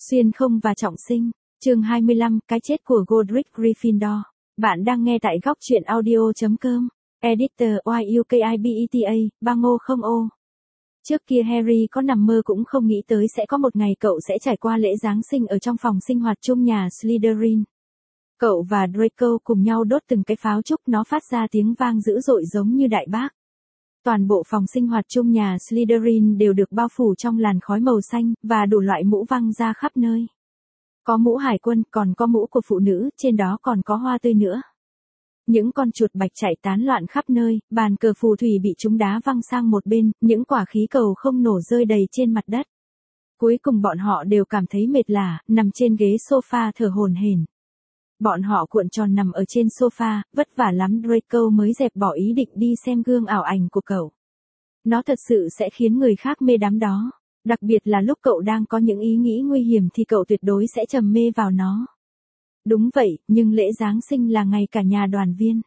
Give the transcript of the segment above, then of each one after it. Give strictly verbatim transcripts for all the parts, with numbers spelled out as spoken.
Xuyên không và trọng sinh. Chương hai mươi lăm, cái chết của Godric Gryffindor. Bạn đang nghe tại góc truyện audio chấm com. Editor Y U K I B E T A, Bang ô không ô. Trước kia Harry có nằm mơ cũng không nghĩ tới sẽ có một ngày cậu sẽ trải qua lễ Giáng sinh ở trong phòng sinh hoạt chung nhà Slytherin. Cậu và Draco cùng nhau đốt từng cái pháo trúc, nó phát ra tiếng vang dữ dội giống như đại bác. Toàn bộ phòng sinh hoạt chung nhà Slytherin đều được bao phủ trong làn khói màu xanh, và đủ loại mũ văng ra khắp nơi. Có mũ hải quân, còn có mũ của phụ nữ, trên đó còn có hoa tươi nữa. Những con chuột bạch chạy tán loạn khắp nơi, bàn cờ phù thủy bị chúng đá văng sang một bên, những quả khí cầu không nổ rơi đầy trên mặt đất. Cuối cùng bọn họ đều cảm thấy mệt lả, nằm trên ghế sofa thở hổn hển. Bọn họ cuộn tròn nằm ở trên sofa, vất vả lắm Draco mới dẹp bỏ ý định đi xem gương ảo ảnh của cậu. Nó thật sự sẽ khiến người khác mê đắm đó. Đặc biệt là lúc cậu đang có những ý nghĩ nguy hiểm thì cậu tuyệt đối sẽ trầm mê vào nó. Đúng vậy, nhưng lễ Giáng sinh là ngày cả nhà đoàn viên.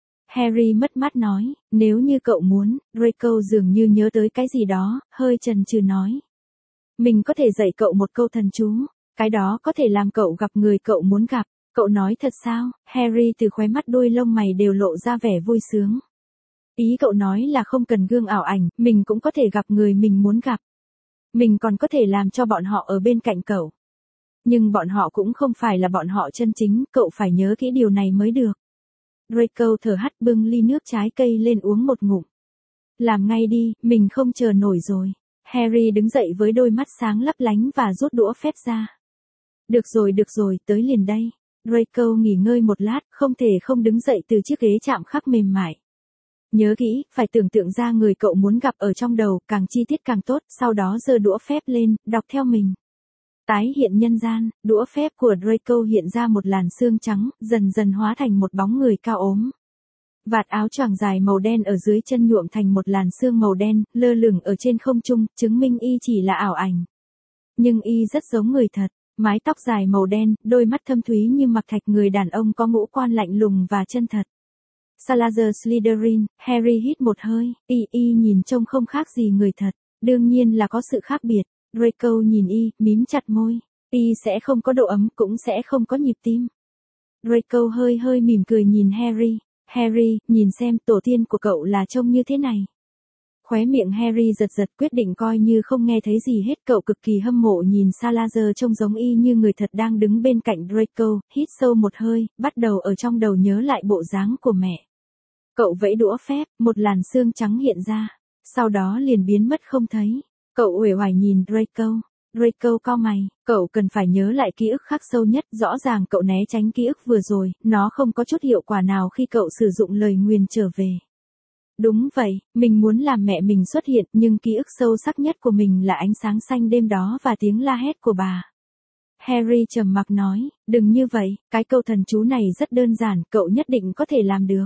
Harry mất mát nói, nếu như cậu muốn, Draco dường như nhớ tới cái gì đó, hơi chần chừ nói. Mình có thể dạy cậu một câu thần chú, cái đó có thể làm cậu gặp người cậu muốn gặp. Cậu nói thật sao? Harry từ khóe mắt đuôi lông mày đều lộ ra vẻ vui sướng. Ý cậu nói là không cần gương ảo ảnh, mình cũng có thể gặp người mình muốn gặp. Mình còn có thể làm cho bọn họ ở bên cạnh cậu. Nhưng bọn họ cũng không phải là bọn họ chân chính, cậu phải nhớ kỹ điều này mới được. Draco thở hắt bưng ly nước trái cây lên uống một ngụm. Làm ngay đi, mình không chờ nổi rồi. Harry đứng dậy với đôi mắt sáng lấp lánh và rút đũa phép ra. Được rồi được rồi, tới liền đây. Draco nghỉ ngơi một lát, không thể không đứng dậy từ chiếc ghế chạm khắc mềm mại. Nhớ kỹ, phải tưởng tượng ra người cậu muốn gặp ở trong đầu, càng chi tiết càng tốt, sau đó giơ đũa phép lên, đọc theo mình. Tái hiện nhân gian, đũa phép của Draco hiện ra một làn xương trắng, dần dần hóa thành một bóng người cao ốm. Vạt áo choàng dài màu đen ở dưới chân nhuộm thành một làn xương màu đen, lơ lửng ở trên không trung, chứng minh y chỉ là ảo ảnh. Nhưng y rất giống người thật. Mái tóc dài màu đen, đôi mắt thâm thúy như mặc thạch, người đàn ông có ngũ quan lạnh lùng và chân thật. Salazar Slytherin, Harry hít một hơi, y y nhìn trông không khác gì người thật, đương nhiên là có sự khác biệt. Draco nhìn y, mím chặt môi, y sẽ không có độ ấm, cũng sẽ không có nhịp tim. Draco hơi hơi mỉm cười nhìn Harry, Harry, nhìn xem tổ tiên của cậu là trông như thế này. Khóe miệng Harry giật giật, quyết định coi như không nghe thấy gì hết. Cậu cực kỳ hâm mộ nhìn Salazar trông giống y như người thật đang đứng bên cạnh Draco, hít sâu một hơi, bắt đầu ở trong đầu nhớ lại bộ dáng của mẹ. Cậu vẫy đũa phép, một làn xương trắng hiện ra, sau đó liền biến mất không thấy. Cậu uể oải nhìn Draco. Draco cau mày, cậu cần phải nhớ lại ký ức khắc sâu nhất, rõ ràng cậu né tránh ký ức vừa rồi, nó không có chút hiệu quả nào khi cậu sử dụng lời nguyền trở về. Đúng vậy, mình muốn làm mẹ mình xuất hiện, nhưng ký ức sâu sắc nhất của mình là ánh sáng xanh đêm đó và tiếng la hét của bà. Harry trầm mặc nói, đừng như vậy, cái câu thần chú này rất đơn giản, cậu nhất định có thể làm được.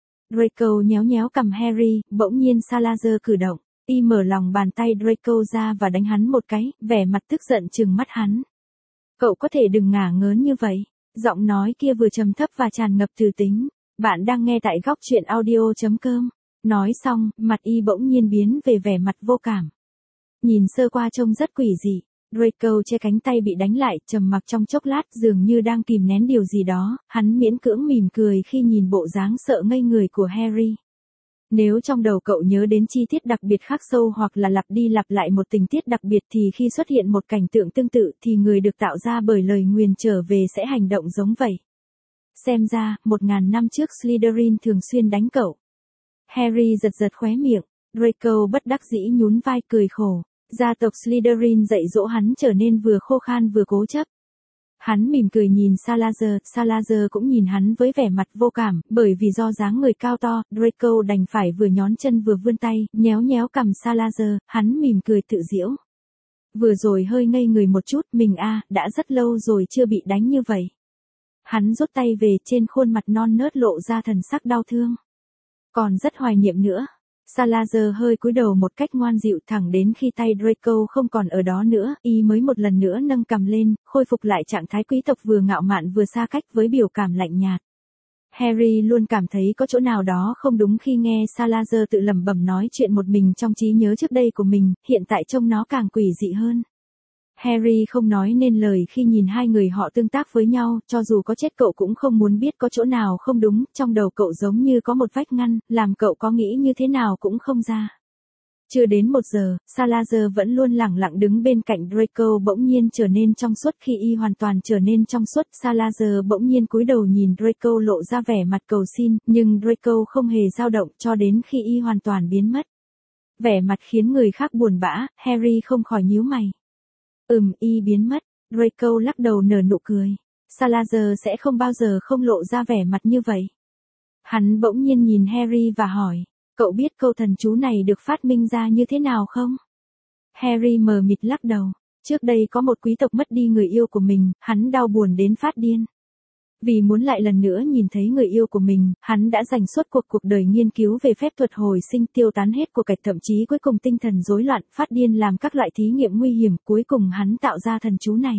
Draco nhéo nhéo cằm Harry, bỗng nhiên Salazar cử động, y mở lòng bàn tay Draco ra và đánh hắn một cái, vẻ mặt tức giận trừng mắt hắn. Cậu có thể đừng ngả ngớn như vậy. Giọng nói kia vừa trầm thấp và tràn ngập từ tính. Bạn đang nghe tại góc truyện audio chấm com. Nói xong, mặt y bỗng nhiên biến về vẻ mặt vô cảm. Nhìn sơ qua trông rất quỷ dị. Draco che cánh tay bị đánh lại, trầm mặc trong chốc lát, dường như đang kìm nén điều gì đó, hắn miễn cưỡng mỉm cười khi nhìn bộ dáng sợ ngây người của Harry. Nếu trong đầu cậu nhớ đến chi tiết đặc biệt khắc sâu hoặc là lặp đi lặp lại một tình tiết đặc biệt thì khi xuất hiện một cảnh tượng tương tự thì người được tạo ra bởi lời nguyền trở về sẽ hành động giống vậy. Xem ra, một ngàn năm trước Slytherin thường xuyên đánh cậu. Harry giật giật khóe miệng, Draco bất đắc dĩ nhún vai cười khổ. Gia tộc Slytherin dạy dỗ hắn trở nên vừa khô khan vừa cố chấp. Hắn mỉm cười nhìn Salazar, Salazar cũng nhìn hắn với vẻ mặt vô cảm, bởi vì do dáng người cao to, Draco đành phải vừa nhón chân vừa vươn tay, nhéo nhéo cằm Salazar, hắn mỉm cười tự giễu. Vừa rồi hơi ngây người một chút, mình a, à, đã rất lâu rồi chưa bị đánh như vậy. Hắn rút tay về, trên khuôn mặt non nớt lộ ra thần sắc đau thương. Còn rất hoài niệm nữa. Salazar hơi cúi đầu một cách ngoan dịu, thẳng đến khi tay Draco không còn ở đó nữa, y mới một lần nữa nâng cằm lên, khôi phục lại trạng thái quý tộc vừa ngạo mạn vừa xa cách với biểu cảm lạnh nhạt. Harry luôn cảm thấy có chỗ nào đó không đúng khi nghe Salazar tự lẩm bẩm nói chuyện một mình trong trí nhớ trước đây của mình, hiện tại trông nó càng quỷ dị hơn. Harry không nói nên lời khi nhìn hai người họ tương tác với nhau, cho dù có chết cậu cũng không muốn biết có chỗ nào không đúng, trong đầu cậu giống như có một vách ngăn, làm cậu có nghĩ như thế nào cũng không ra. Chưa đến một giờ, Salazar vẫn luôn lẳng lặng đứng bên cạnh Draco bỗng nhiên trở nên trong suốt khi y hoàn toàn trở nên trong suốt. Salazar bỗng nhiên cúi đầu nhìn Draco lộ ra vẻ mặt cầu xin, nhưng Draco không hề dao động cho đến khi y hoàn toàn biến mất. Vẻ mặt khiến người khác buồn bã, Harry không khỏi nhíu mày. Ừm, y biến mất, Draco lắc đầu nở nụ cười. Salazar sẽ không bao giờ không lộ ra vẻ mặt như vậy. Hắn bỗng nhiên nhìn Harry và hỏi. Cậu biết câu thần chú này được phát minh ra như thế nào không? Harry mờ mịt lắc đầu. Trước đây có một quý tộc mất đi người yêu của mình, hắn đau buồn đến phát điên. Vì muốn lại lần nữa nhìn thấy người yêu của mình, hắn đã dành suốt cuộc cuộc đời nghiên cứu về phép thuật hồi sinh, tiêu tán hết của cải, thậm chí cuối cùng tinh thần rối loạn, phát điên làm các loại thí nghiệm nguy hiểm, cuối cùng hắn tạo ra thần chú này.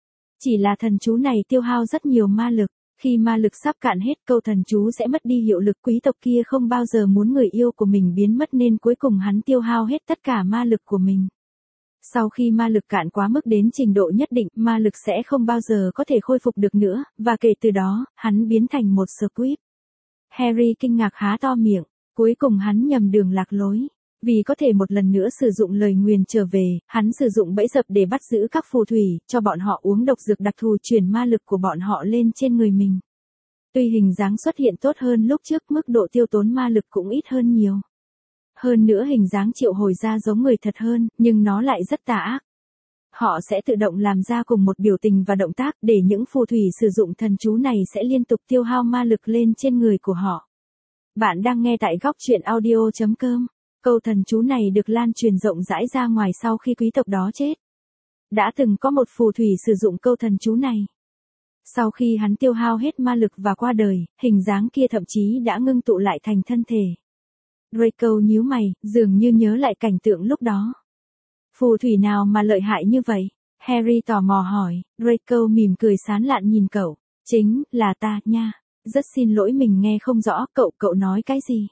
Chỉ là thần chú này tiêu hao rất nhiều ma lực. Khi ma lực sắp cạn hết, câu thần chú sẽ mất đi hiệu lực. Quý tộc kia không bao giờ muốn người yêu của mình biến mất nên cuối cùng hắn tiêu hao hết tất cả ma lực của mình. Sau khi ma lực cạn quá mức đến trình độ nhất định, ma lực sẽ không bao giờ có thể khôi phục được nữa, và kể từ đó, hắn biến thành một Squib. Harry kinh ngạc há to miệng, cuối cùng hắn nhầm đường lạc lối. Vì có thể một lần nữa sử dụng lời nguyền trở về, hắn sử dụng bẫy dập để bắt giữ các phù thủy, cho bọn họ uống độc dược đặc thù chuyển ma lực của bọn họ lên trên người mình. Tuy hình dáng xuất hiện tốt hơn lúc trước, mức độ tiêu tốn ma lực cũng ít hơn nhiều. Hơn nữa hình dáng triệu hồi ra giống người thật hơn, nhưng nó lại rất tà ác. Họ sẽ tự động làm ra cùng một biểu tình và động tác để những phù thủy sử dụng thần chú này sẽ liên tục tiêu hao ma lực lên trên người của họ. Bạn đang nghe tại góc truyện audio chấm com. Câu thần chú này được lan truyền rộng rãi ra ngoài sau khi quý tộc đó chết. Đã từng có một phù thủy sử dụng câu thần chú này. Sau khi hắn tiêu hao hết ma lực và qua đời, hình dáng kia thậm chí đã ngưng tụ lại thành thân thể. Draco nhíu mày, dường như nhớ lại cảnh tượng lúc đó. Phù thủy nào mà lợi hại như vậy? Harry tò mò hỏi. Draco mỉm cười sán lạn nhìn cậu. Chính là ta nha. Rất xin lỗi mình nghe không rõ, cậu cậu nói cái gì?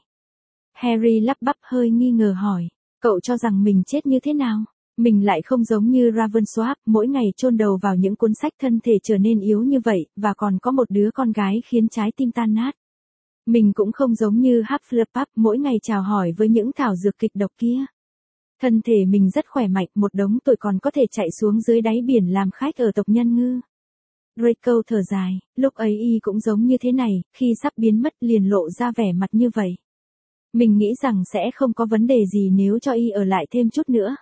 Harry lắp bắp hơi nghi ngờ hỏi. Cậu cho rằng mình chết như thế nào? Mình lại không giống như Ravensworth, mỗi ngày chôn đầu vào những cuốn sách, thân thể trở nên yếu như vậy, và còn có một đứa con gái khiến trái tim tan nát. Mình cũng không giống như Hufflepuff, mỗi ngày chào hỏi với những thảo dược kịch độc kia. Thân thể mình rất khỏe mạnh, một đống tuổi còn có thể chạy xuống dưới đáy biển làm khách ở tộc nhân ngư. Draco thở dài, lúc ấy y cũng giống như thế này, khi sắp biến mất liền lộ ra vẻ mặt như vậy. Mình nghĩ rằng sẽ không có vấn đề gì nếu cho y ở lại thêm chút nữa.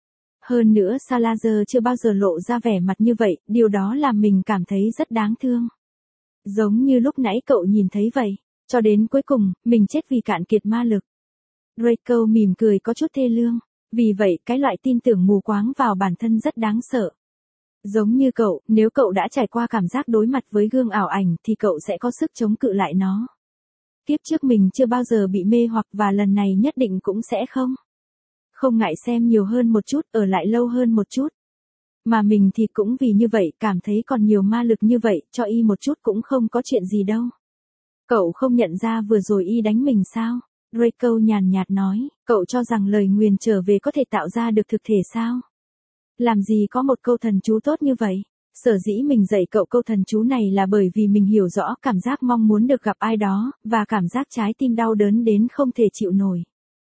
Hơn nữa Salazar chưa bao giờ lộ ra vẻ mặt như vậy, điều đó làm mình cảm thấy rất đáng thương. Giống như lúc nãy cậu nhìn thấy vậy, cho đến cuối cùng, mình chết vì cạn kiệt ma lực. Draco mỉm cười có chút thê lương, vì vậy cái loại tin tưởng mù quáng vào bản thân rất đáng sợ. Giống như cậu, nếu cậu đã trải qua cảm giác đối mặt với gương ảo ảnh thì cậu sẽ có sức chống cự lại nó. Kiếp trước mình chưa bao giờ bị mê hoặc và lần này nhất định cũng sẽ không. Không ngại xem nhiều hơn một chút, ở lại lâu hơn một chút. Mà mình thì cũng vì như vậy cảm thấy còn nhiều ma lực như vậy, cho y một chút cũng không có chuyện gì đâu. Cậu không nhận ra vừa rồi y đánh mình sao? Draco nhàn nhạt nói, cậu cho rằng lời nguyền trở về có thể tạo ra được thực thể sao? Làm gì có một câu thần chú tốt như vậy? Sở dĩ mình dạy cậu câu thần chú này là bởi vì mình hiểu rõ cảm giác mong muốn được gặp ai đó, và cảm giác trái tim đau đớn đến không thể chịu nổi.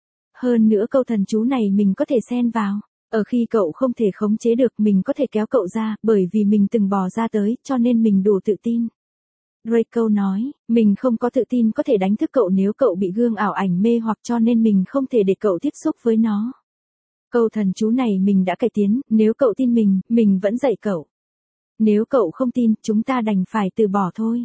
Hơn nữa câu thần chú này mình có thể xen vào. Ở khi cậu không thể khống chế được mình có thể kéo cậu ra, bởi vì mình từng bò ra tới, cho nên mình đủ tự tin. Draco nói, mình không có tự tin có thể đánh thức cậu nếu cậu bị gương ảo ảnh mê hoặc, cho nên mình không thể để cậu tiếp xúc với nó. Câu thần chú này mình đã cải tiến, nếu cậu tin mình, mình vẫn dạy cậu. Nếu cậu không tin, chúng ta đành phải từ bỏ thôi.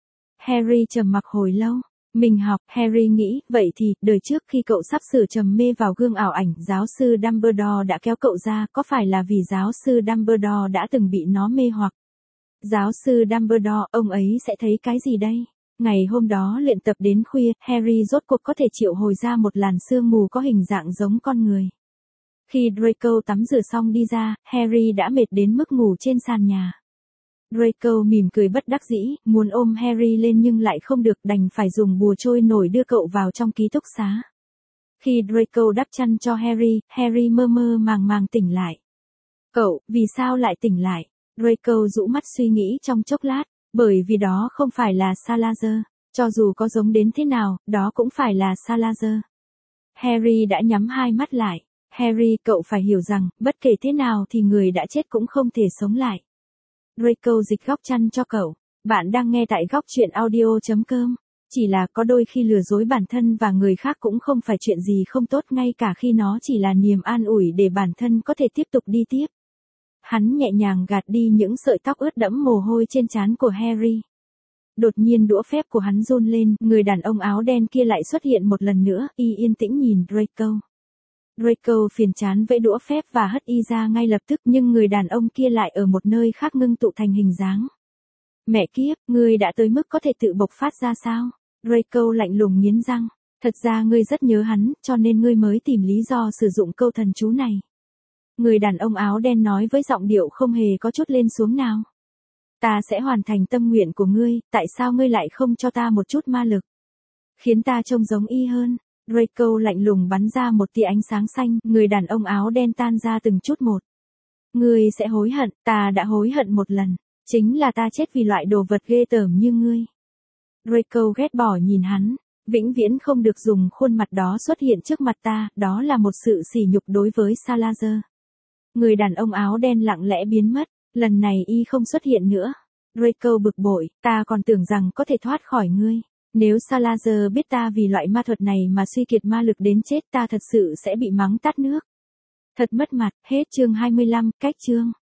Harry trầm mặc hồi lâu. Mình học, Harry nghĩ, vậy thì, đời trước khi cậu sắp sửa trầm mê vào gương ảo ảnh, giáo sư Dumbledore đã kéo cậu ra, có phải là vì giáo sư Dumbledore đã từng bị nó mê hoặc? Giáo sư Dumbledore, ông ấy sẽ thấy cái gì đây? Ngày hôm đó luyện tập đến khuya, Harry rốt cuộc có thể triệu hồi ra một làn sương mù có hình dạng giống con người. Khi Draco tắm rửa xong đi ra, Harry đã mệt đến mức ngủ trên sàn nhà. Draco mỉm cười bất đắc dĩ, muốn ôm Harry lên nhưng lại không được, đành phải dùng bùa trôi nổi đưa cậu vào trong ký túc xá. Khi Draco đắp chăn cho Harry, Harry mơ mơ màng màng tỉnh lại. Cậu, vì sao lại tỉnh lại? Draco rũ mắt suy nghĩ trong chốc lát, bởi vì đó không phải là Salazar, cho dù có giống đến thế nào, đó cũng phải là Salazar. Harry đã nhắm hai mắt lại. Harry, cậu phải hiểu rằng, bất kể thế nào thì người đã chết cũng không thể sống lại. Draco dịch góc chăn cho cậu. Bạn đang nghe tại góc chuyện audio chấm com. Chỉ là có đôi khi lừa dối bản thân và người khác cũng không phải chuyện gì không tốt, ngay cả khi nó chỉ là niềm an ủi để bản thân có thể tiếp tục đi tiếp. Hắn nhẹ nhàng gạt đi những sợi tóc ướt đẫm mồ hôi trên trán của Harry. Đột nhiên đũa phép của hắn run lên, người đàn ông áo đen kia lại xuất hiện một lần nữa, y yên tĩnh nhìn Draco. Draco phiền chán vẫy đũa phép và hất y ra ngay lập tức, nhưng người đàn ông kia lại ở một nơi khác ngưng tụ thành hình dáng. Mẹ kiếp, ngươi đã tới mức có thể tự bộc phát ra sao? Draco lạnh lùng nghiến răng. Thật ra ngươi rất nhớ hắn, cho nên ngươi mới tìm lý do sử dụng câu thần chú này. Người đàn ông áo đen nói với giọng điệu không hề có chút lên xuống nào. Ta sẽ hoàn thành tâm nguyện của ngươi, tại sao ngươi lại không cho ta một chút ma lực? Khiến ta trông giống y hơn. Draco lạnh lùng bắn ra một tia ánh sáng xanh, người đàn ông áo đen tan ra từng chút một. Ngươi sẽ hối hận, ta đã hối hận một lần, chính là ta chết vì loại đồ vật ghê tởm như ngươi. Draco ghét bỏ nhìn hắn, vĩnh viễn không được dùng khuôn mặt đó xuất hiện trước mặt ta, đó là một sự sỉ nhục đối với Salazar. Người đàn ông áo đen lặng lẽ biến mất, lần này y không xuất hiện nữa. Draco bực bội, ta còn tưởng rằng có thể thoát khỏi ngươi. Nếu Salazar biết ta vì loại ma thuật này mà suy kiệt ma lực đến chết, ta thật sự sẽ bị mắng tát nước. Thật mất mặt. Hết chương hai mươi lăm, cách chương.